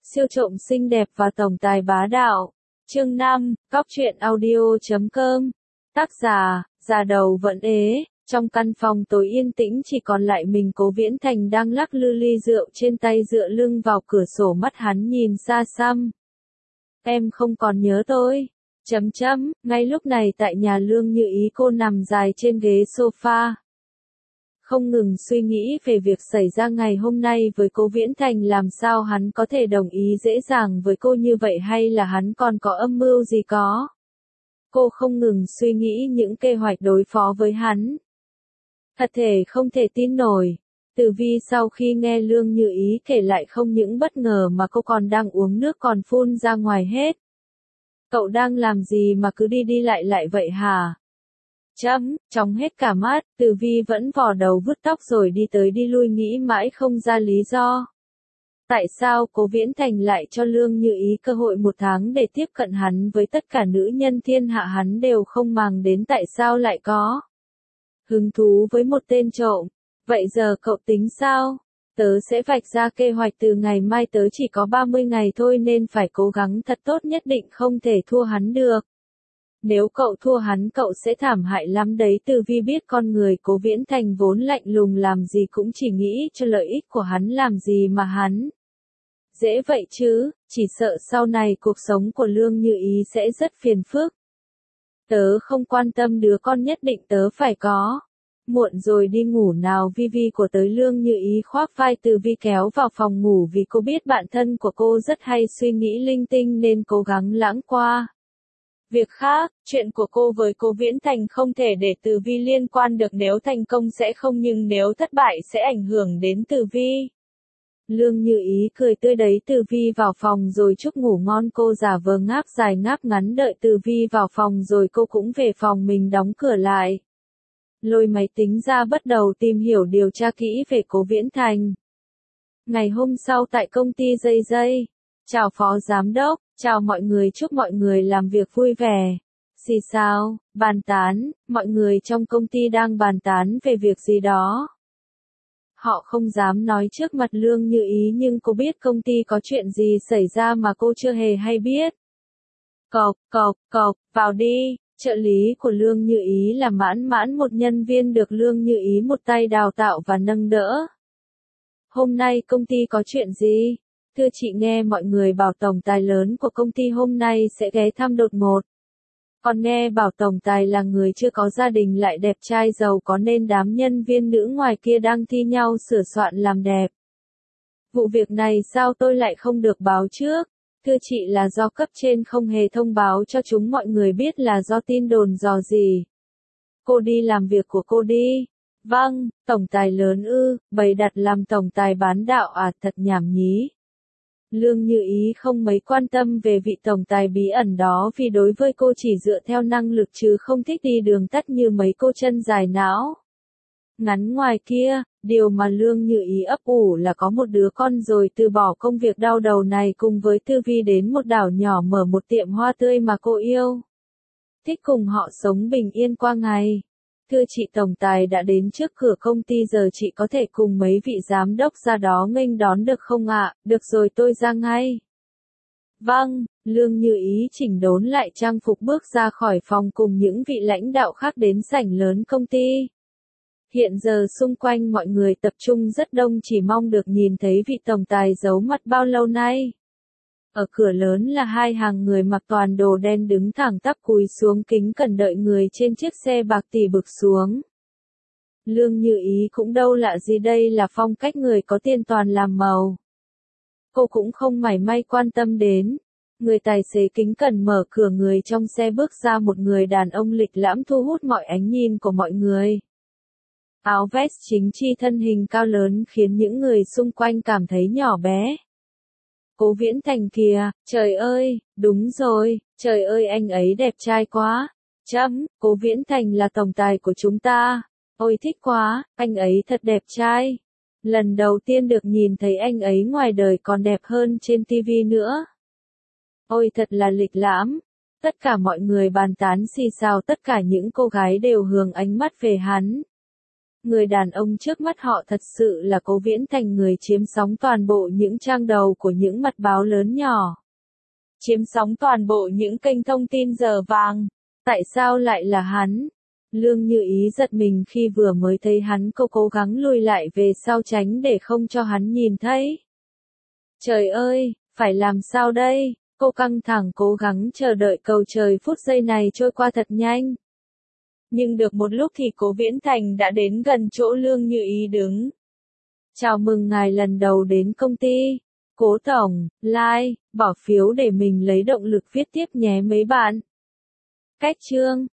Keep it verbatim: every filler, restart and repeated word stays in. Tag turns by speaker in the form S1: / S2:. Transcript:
S1: Siêu trộm xinh đẹp và tổng tài bá đạo. Chương năm, Cóc truyện audio chấm com. Tác giả, già đầu vẫn ế. Trong căn phòng tối yên tĩnh chỉ còn lại mình Cố Viễn Thành đang lắc lư ly rượu trên tay dựa lưng vào cửa sổ, mắt hắn nhìn xa xăm. Em không còn nhớ tôi. Chấm chấm, ngay lúc này tại nhà Lương Như Ý, cô nằm dài trên ghế sofa. Không ngừng suy nghĩ về việc xảy ra ngày hôm nay với Cố Viễn Thành, làm sao hắn có thể đồng ý dễ dàng với cô như vậy, hay là hắn còn có âm mưu gì có. Cô không ngừng suy nghĩ những kế hoạch đối phó với hắn. Thật thể không thể tin nổi. Tử Vi sau khi nghe Lương Như Ý kể lại không những bất ngờ mà cô còn đang uống nước còn phun ra ngoài hết. Cậu đang làm gì mà cứ đi đi lại lại vậy hả? Chấm, trong hết cả mắt, Tử Vi vẫn vò đầu vứt tóc rồi đi tới đi lui nghĩ mãi không ra lý do. Tại sao Cố Viễn Thành lại cho Lương Như Ý cơ hội một tháng để tiếp cận hắn, với tất cả nữ nhân thiên hạ hắn đều không màng đến, tại sao lại có hứng thú với một tên trộm? Vậy giờ cậu tính sao? Tớ sẽ vạch ra kế hoạch từ ngày mai, tớ chỉ có ba mươi ngày thôi nên phải cố gắng thật tốt, nhất định không thể thua hắn được. Nếu cậu thua hắn cậu sẽ thảm hại lắm đấy. Tử Vi biết con người Cố Viễn Thành vốn lạnh lùng, làm gì cũng chỉ nghĩ cho lợi ích của hắn, làm gì mà hắn dễ vậy chứ, chỉ sợ sau này cuộc sống của Lương Như Ý sẽ rất phiền phức. Tớ không quan tâm, đứa con nhất định tớ phải có. Muộn rồi, đi ngủ nào, Vi Vi của tới. Lương Như Ý khoác vai Tử Vi kéo vào phòng ngủ, vì cô biết bản thân của cô rất hay suy nghĩ linh tinh nên cố gắng lãng qua việc khác. Chuyện của cô với Cố Viễn Thành không thể để Tử Vi liên quan được, nếu thành công sẽ không, nhưng nếu thất bại sẽ ảnh hưởng đến Tử Vi. Lương Như Ý cười tươi đấy. Tử Vi vào phòng rồi chúc ngủ ngon, cô giả vờ ngáp dài ngáp ngắn đợi Tử Vi vào phòng rồi cô cũng về phòng mình đóng cửa lại. Lôi máy tính ra bắt đầu tìm hiểu điều tra kỹ về Cố Viễn Thành. Ngày hôm sau tại công ty Dây Dây. Chào phó giám đốc, chào mọi người, chúc mọi người làm việc vui vẻ. Xì xào, bàn tán, mọi người trong công ty đang bàn tán về việc gì đó. Họ không dám nói trước mặt Lương Như Ý, nhưng cô biết công ty có chuyện gì xảy ra mà cô chưa hề hay biết. Cộc, cộc, cộc, vào đi. Trợ lý của Lương Như Ý là Mãn Mãn, một nhân viên được Lương Như Ý một tay đào tạo và nâng đỡ. Hôm nay công ty có chuyện gì? Thưa chị, nghe mọi người bảo tổng tài lớn của công ty hôm nay sẽ ghé thăm đột ngột. Còn nghe bảo tổng tài là người chưa có gia đình lại đẹp trai giàu có nên đám nhân viên nữ ngoài kia đang thi nhau sửa soạn làm đẹp. Vụ việc này sao tôi lại không được báo trước? Thưa chị, là do cấp trên không hề thông báo cho chúng mọi người biết, là do tin đồn dò gì. Cô đi làm việc của cô đi. Vâng, tổng tài lớn ư, bày đặt làm tổng tài bán đạo à, thật nhảm nhí. Lương Như Ý không mấy quan tâm về vị tổng tài bí ẩn đó, vì đối với cô chỉ dựa theo năng lực chứ không thích đi đường tắt như mấy cô chân dài não ngắn ngoài kia. Điều mà Lương Như Ý ấp ủ là có một đứa con rồi từ bỏ công việc đau đầu này, cùng với Tử Vi đến một đảo nhỏ mở một tiệm hoa tươi mà cô yêu thích, cùng họ sống bình yên qua ngày. Thưa chị, tổng tài đã đến trước cửa công ty, giờ chị có thể cùng mấy vị giám đốc ra đó nghênh đón được không ạ? Được rồi, tôi ra ngay. Vâng, Lương Như Ý chỉnh đốn lại trang phục bước ra khỏi phòng cùng những vị lãnh đạo khác đến sảnh lớn công ty. Hiện giờ xung quanh mọi người tập trung rất đông, chỉ mong được nhìn thấy vị tổng tài giấu mặt bao lâu nay. Ở cửa lớn là hai hàng người mặc toàn đồ đen đứng thẳng tắp cúi xuống kính cẩn đợi người trên chiếc xe bạc tỷ bực xuống. Lương Như Ý cũng đâu lạ gì, đây là phong cách người có tiền toàn làm màu. Cô cũng không mảy may quan tâm đến. Người tài xế kính cẩn mở cửa, người trong xe bước ra, một người đàn ông lịch lãm thu hút mọi ánh nhìn của mọi người. Áo vest chính chi, thân hình cao lớn khiến những người xung quanh cảm thấy nhỏ bé. Cố Viễn Thành kìa, trời ơi, đúng rồi, trời ơi anh ấy đẹp trai quá. Chấm, Cố Viễn Thành là tổng tài của chúng ta. Ôi thích quá, anh ấy thật đẹp trai. Lần đầu tiên được nhìn thấy anh ấy ngoài đời còn đẹp hơn trên ti vi nữa. Ôi thật là lịch lãm. Tất cả mọi người bàn tán xì xào, tất cả những cô gái đều hướng ánh mắt về hắn. Người đàn ông trước mắt họ thật sự là Cố Viễn Thành, người chiếm sóng toàn bộ những trang đầu của những mặt báo lớn nhỏ. Chiếm sóng toàn bộ những kênh thông tin giờ vàng. Tại sao lại là hắn? Lương Như Ý giật mình khi vừa mới thấy hắn, cô cố gắng lùi lại về sau tránh để không cho hắn nhìn thấy. Trời ơi, phải làm sao đây? Cô căng thẳng cố gắng chờ đợi cầu trời phút giây này trôi qua thật nhanh. Nhưng được một lúc thì Cố Viễn Thành đã đến gần chỗ Lương Như Ý đứng. Chào mừng ngài lần đầu đến công ty. Cố tổng, like, bỏ phiếu để mình lấy động lực viết tiếp nhé mấy bạn. Cách chương